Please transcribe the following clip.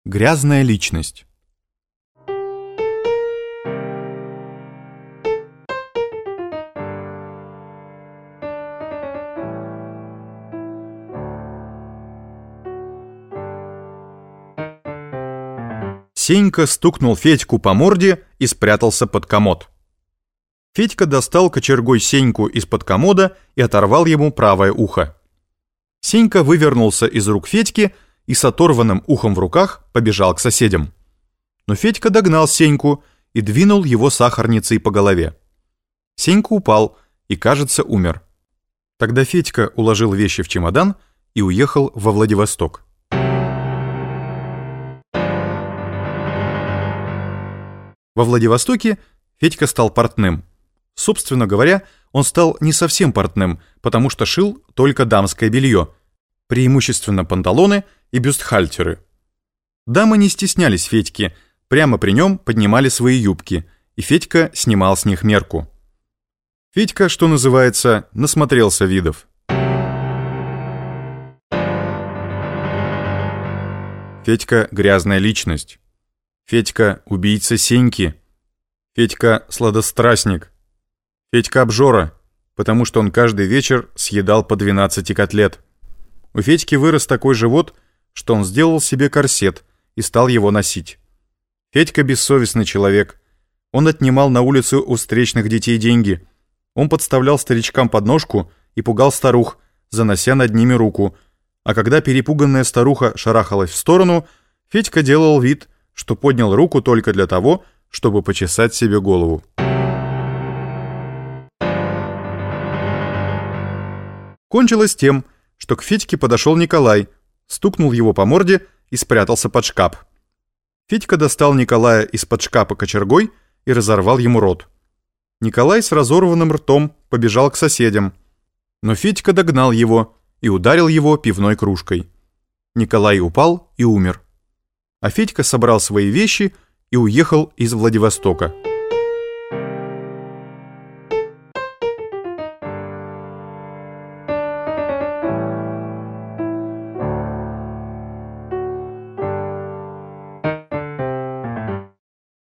Грязная личность. Сенька стукнул Федьку по морде и спрятался под комод. Федька достал кочергой Сеньку из-под комода и оторвал ему правое ухо. Сенька вывернулся из рук Федьки и с оторванным ухом в руках побежал к соседям. Но Федька догнал Сеньку и двинул его сахарницей по голове. Сенька упал и, кажется, умер. Тогда Федька уложил вещи в чемодан и уехал во Владивосток. Во Владивостоке Федька стал портным. Собственно говоря, он стал не совсем портным, потому что шил только дамское белье, преимущественно панталоны и бюстхальтеры. Дамы не стеснялись Федьки, прямо при нем поднимали свои юбки, и Федька снимал с них мерку. Федька, что называется, насмотрелся видов. Федька — грязная личность. Федька — убийца Сеньки. Федька — сладострастник. Федька — обжора, потому что он каждый вечер съедал по 12 котлет. У Федьки вырос такой живот, что он сделал себе корсет и стал его носить. Федька — бессовестный человек. Он отнимал на улице у встречных детей деньги. Он подставлял старичкам подножку и пугал старух, занося над ними руку. А когда перепуганная старуха шарахалась в сторону, Федька делал вид, что поднял руку только для того, чтобы почесать себе голову. Кончилось тем, что к Федьке подошел Николай, стукнул его по морде и спрятался под шкаф. Федька достал Николая из-под шкафа кочергой и разорвал ему рот. Николай с разорванным ртом побежал к соседям, но Федька догнал его и ударил его пивной кружкой. Николай упал и умер. А Федька собрал свои вещи и уехал из Владивостока.